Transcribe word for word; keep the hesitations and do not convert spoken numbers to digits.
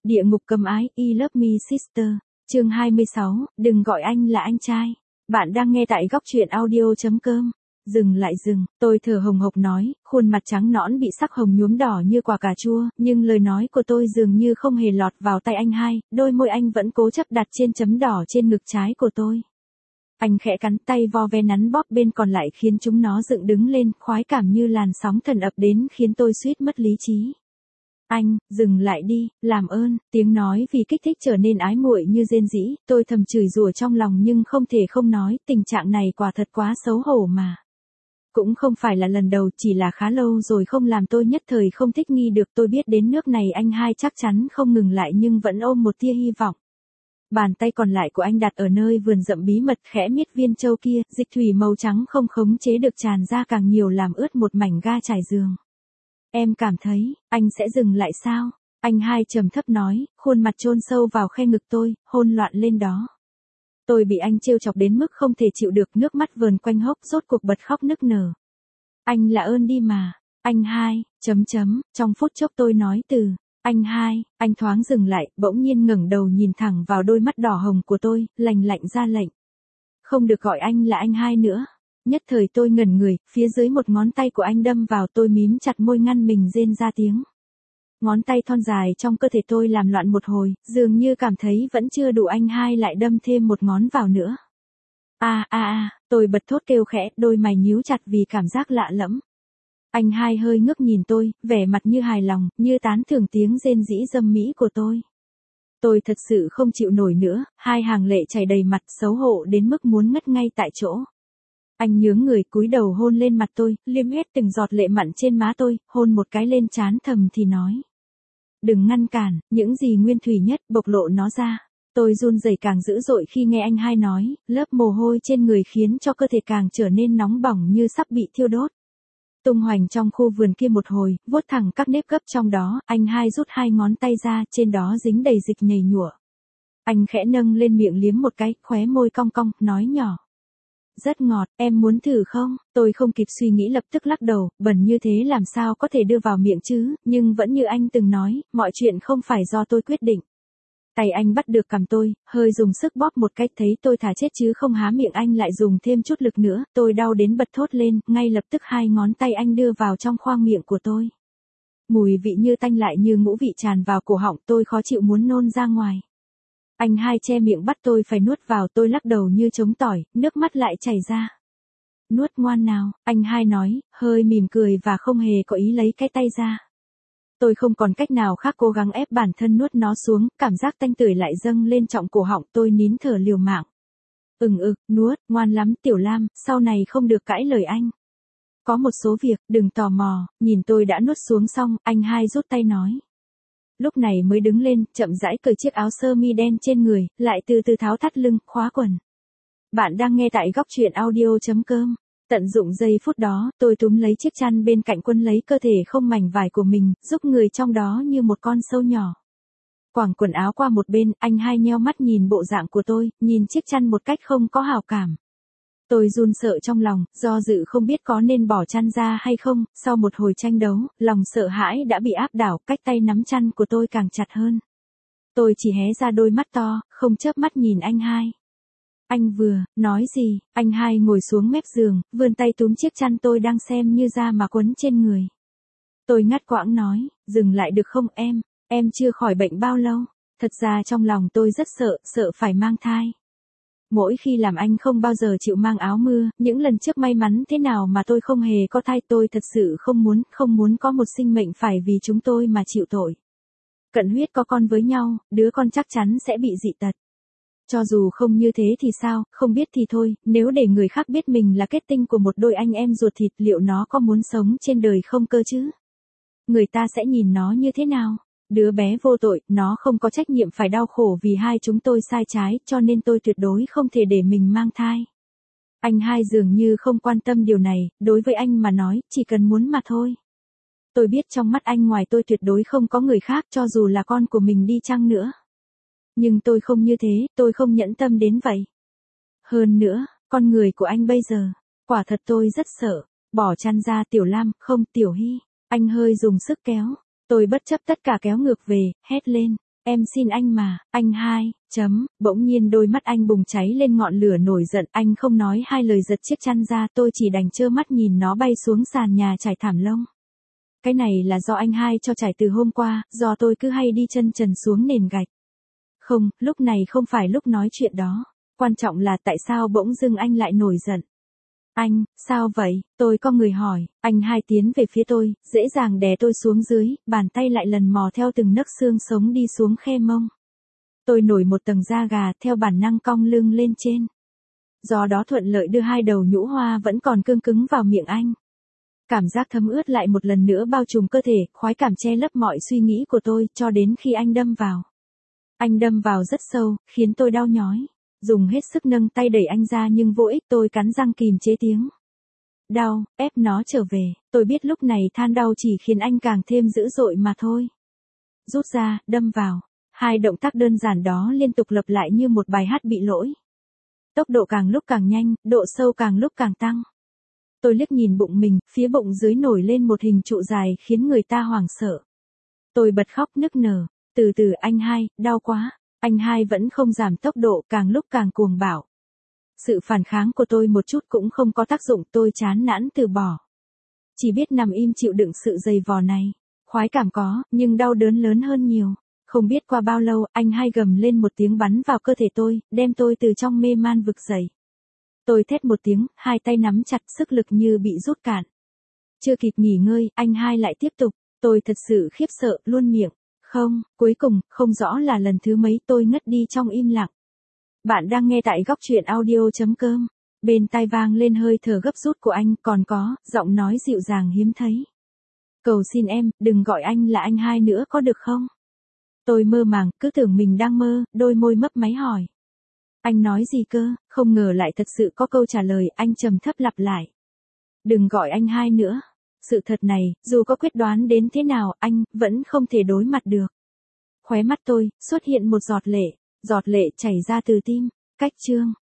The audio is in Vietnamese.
Địa ngục cấm ái, I Love Me Sister. Chương hai mươi sáu, đừng gọi anh là anh trai. Bạn đang nghe tại góc truyện audio chấm com. Dừng lại dừng, tôi thở hồng hộc nói, khuôn mặt trắng nõn bị sắc hồng nhuốm đỏ như quả cà chua, nhưng lời nói của tôi dường như không hề lọt vào tai anh hai, đôi môi anh vẫn cố chấp đặt trên chấm đỏ trên ngực trái của tôi. Anh khẽ cắn tay vo ve nắn bóp bên còn lại khiến chúng nó dựng đứng lên, khoái cảm như làn sóng thần ập đến khiến tôi suýt mất lý trí. Anh, dừng lại đi, làm ơn, tiếng nói vì kích thích trở nên ái muội như rên rỉ, tôi thầm chửi rủa trong lòng nhưng không thể không nói, tình trạng này quả thật quá xấu hổ mà. Cũng không phải là lần đầu, chỉ là khá lâu rồi không làm tôi nhất thời không thích nghi được. Tôi biết đến nước này anh hai chắc chắn không ngừng lại nhưng vẫn ôm một tia hy vọng. Bàn tay còn lại của anh đặt ở nơi vườn rậm bí mật khẽ miết viên châu kia, dịch thủy màu trắng không khống chế được tràn ra càng nhiều làm ướt một mảnh ga trải giường. Em cảm thấy, anh sẽ dừng lại sao? Anh hai trầm thấp nói, khuôn mặt chôn sâu vào khe ngực tôi, hôn loạn lên đó. Tôi bị anh trêu chọc đến mức không thể chịu được, nước mắt vờn quanh hốc, rốt cuộc bật khóc nức nở. Anh là ơn đi mà, anh hai, chấm chấm, trong phút chốc tôi nói từ, anh hai, anh thoáng dừng lại, bỗng nhiên ngẩng đầu nhìn thẳng vào đôi mắt đỏ hồng của tôi, lành lạnh ra lệnh. Không được gọi anh là anh hai nữa. Nhất thời tôi ngẩn người, phía dưới một ngón tay của anh đâm vào, tôi mím chặt môi ngăn mình rên ra tiếng. Ngón tay thon dài trong cơ thể tôi làm loạn một hồi, dường như cảm thấy vẫn chưa đủ, anh hai lại đâm thêm một ngón vào nữa. A a a, tôi bật thốt kêu khẽ, đôi mày nhíu chặt vì cảm giác lạ lẫm. Anh hai hơi ngước nhìn tôi, vẻ mặt như hài lòng, như tán thưởng tiếng rên rỉ dâm mỹ của tôi. Tôi thật sự không chịu nổi nữa, hai hàng lệ chảy đầy mặt, xấu hổ đến mức muốn ngất ngay tại chỗ. Anh nhướng người cúi đầu hôn lên mặt tôi, liếm hết từng giọt lệ mặn trên má tôi, hôn một cái lên trán thầm thì nói. Đừng ngăn cản, những gì nguyên thủy nhất, bộc lộ nó ra. Tôi run rẩy càng dữ dội khi nghe anh hai nói, lớp mồ hôi trên người khiến cho cơ thể càng trở nên nóng bỏng như sắp bị thiêu đốt. Tung hoành trong khu vườn kia một hồi, vuốt thẳng các nếp gấp trong đó, anh hai rút hai ngón tay ra, trên đó dính đầy dịch nhầy nhụa. Anh khẽ nâng lên miệng liếm một cái, khóe môi cong cong, nói nhỏ. Rất ngọt, em muốn thử không? Tôi không kịp suy nghĩ lập tức lắc đầu, bẩn như thế làm sao có thể đưa vào miệng chứ, nhưng vẫn như anh từng nói, mọi chuyện không phải do tôi quyết định. Tay anh bắt được cằm tôi, hơi dùng sức bóp một cách, thấy tôi thả chết chứ không há miệng, anh lại dùng thêm chút lực nữa, tôi đau đến bật thốt lên, ngay lập tức hai ngón tay anh đưa vào trong khoang miệng của tôi. Mùi vị như tanh lại như ngũ vị tràn vào cổ họng, tôi khó chịu muốn nôn ra ngoài. Anh hai che miệng bắt tôi phải nuốt vào, tôi lắc đầu như chống tỏi, nước mắt lại chảy ra. Nuốt ngoan nào, anh hai nói, hơi mỉm cười và không hề có ý lấy cái tay ra. Tôi không còn cách nào khác, cố gắng ép bản thân nuốt nó xuống, cảm giác tanh tưởi lại dâng lên trọng cổ họng, tôi nín thở liều mạng. Ừng ực, nuốt, ngoan lắm Tiểu Lam, sau này không được cãi lời anh. Có một số việc, đừng tò mò, nhìn tôi đã nuốt xuống xong, anh hai rút tay nói. Lúc này mới đứng lên, chậm rãi cởi chiếc áo sơ mi đen trên người, lại từ từ tháo thắt lưng, khóa quần. Bạn đang nghe tại góc truyện audio chấm com. Tận dụng giây phút đó, tôi túm lấy chiếc chăn bên cạnh quân lấy cơ thể không mảnh vải của mình, giúp người trong đó như một con sâu nhỏ. Quàng quần áo qua một bên, anh hai nheo mắt nhìn bộ dạng của tôi, nhìn chiếc chăn một cách không có hảo cảm. Tôi run sợ trong lòng, do dự không biết có nên bỏ chăn ra hay không, sau một hồi tranh đấu, lòng sợ hãi đã bị áp đảo, cách tay nắm chăn của tôi càng chặt hơn. Tôi chỉ hé ra đôi mắt to, không chớp mắt nhìn anh hai. Anh vừa, nói gì, anh hai ngồi xuống mép giường, vươn tay túm chiếc chăn tôi đang xem như da mà quấn trên người. Tôi ngắt quãng nói, dừng lại được không em, em chưa khỏi bệnh bao lâu, thật ra trong lòng tôi rất sợ, sợ phải mang thai. Mỗi khi làm anh không bao giờ chịu mang áo mưa, những lần trước may mắn thế nào mà tôi không hề có thai, tôi thật sự không muốn, không muốn có một sinh mệnh phải vì chúng tôi mà chịu tội. Cận huyết có con với nhau, đứa con chắc chắn sẽ bị dị tật. Cho dù không như thế thì sao, không biết thì thôi, nếu để người khác biết mình là kết tinh của một đôi anh em ruột thịt, liệu nó có muốn sống trên đời không cơ chứ? Người ta sẽ nhìn nó như thế nào? Đứa bé vô tội, nó không có trách nhiệm phải đau khổ vì hai chúng tôi sai trái, cho nên tôi tuyệt đối không thể để mình mang thai. Anh hai dường như không quan tâm điều này, đối với anh mà nói, chỉ cần muốn mà thôi. Tôi biết trong mắt anh ngoài tôi tuyệt đối không có người khác, cho dù là con của mình đi chăng nữa. Nhưng tôi không như thế, tôi không nhẫn tâm đến vậy. Hơn nữa, con người của anh bây giờ, quả thật tôi rất sợ. Bỏ chăn ra Tiểu Lam, không Tiểu Hy. Anh hơi dùng sức kéo. Tôi bất chấp tất cả kéo ngược về, hét lên. Em xin anh mà, anh hai, chấm, bỗng nhiên đôi mắt anh bùng cháy lên ngọn lửa nổi giận, anh không nói hai lời giật chiếc chăn ra, tôi chỉ đành trơ mắt nhìn nó bay xuống sàn nhà trải thảm lông. Cái này là do anh hai cho trải từ hôm qua, do tôi cứ hay đi chân trần xuống nền gạch. Không, lúc này không phải lúc nói chuyện đó. Quan trọng là tại sao bỗng dưng anh lại nổi giận. Anh, sao vậy? Tôi có người hỏi, anh hai tiến về phía tôi, dễ dàng đè tôi xuống dưới, bàn tay lại lần mò theo từng nấc xương sống đi xuống khe mông. Tôi nổi một tầng da gà, theo bản năng cong lưng lên trên. Do đó thuận lợi đưa hai đầu nhũ hoa vẫn còn cương cứng vào miệng anh. Cảm giác thấm ướt lại một lần nữa bao trùm cơ thể, khoái cảm che lấp mọi suy nghĩ của tôi, cho đến khi anh đâm vào. Anh đâm vào rất sâu, khiến tôi đau nhói. Dùng hết sức nâng tay đẩy anh ra nhưng vô ích, tôi cắn răng kìm chế tiếng đau, ép nó trở về. Tôi biết lúc này than đau chỉ khiến anh càng thêm dữ dội mà thôi. Rút ra, đâm vào. Hai động tác đơn giản đó liên tục lặp lại như một bài hát bị lỗi. Tốc độ càng lúc càng nhanh, độ sâu càng lúc càng tăng. Tôi liếc nhìn bụng mình, phía bụng dưới nổi lên một hình trụ dài khiến người ta hoảng sợ. Tôi bật khóc nức nở. Từ từ anh hai, đau quá. Anh hai vẫn không giảm tốc độ, càng lúc càng cuồng bạo. Sự phản kháng của tôi một chút cũng không có tác dụng, tôi chán nản từ bỏ. Chỉ biết nằm im chịu đựng sự dày vò này. Khoái cảm có, nhưng đau đớn lớn hơn nhiều. Không biết qua bao lâu, anh hai gầm lên một tiếng bắn vào cơ thể tôi, đem tôi từ trong mê man vực dậy. Tôi thét một tiếng, hai tay nắm chặt, sức lực như bị rút cạn. Chưa kịp nghỉ ngơi, anh hai lại tiếp tục. Tôi thật sự khiếp sợ, luôn miệng. Không, cuối cùng, không rõ là lần thứ mấy tôi ngất đi trong im lặng. Bạn đang nghe tại góc truyện audio.com. Bên tai vang lên hơi thở gấp rút của anh, còn có, giọng nói dịu dàng hiếm thấy. Cầu xin em, đừng gọi anh là anh hai nữa có được không? Tôi mơ màng, cứ tưởng mình đang mơ, đôi môi mấp máy hỏi. Anh nói gì cơ, không ngờ lại thật sự có câu trả lời, anh trầm thấp lặp lại. Đừng gọi anh hai nữa. Sự thật này, dù có quyết đoán đến thế nào, anh vẫn không thể đối mặt được. Khóe mắt tôi, xuất hiện một giọt lệ, giọt lệ chảy ra từ tim. Cách chương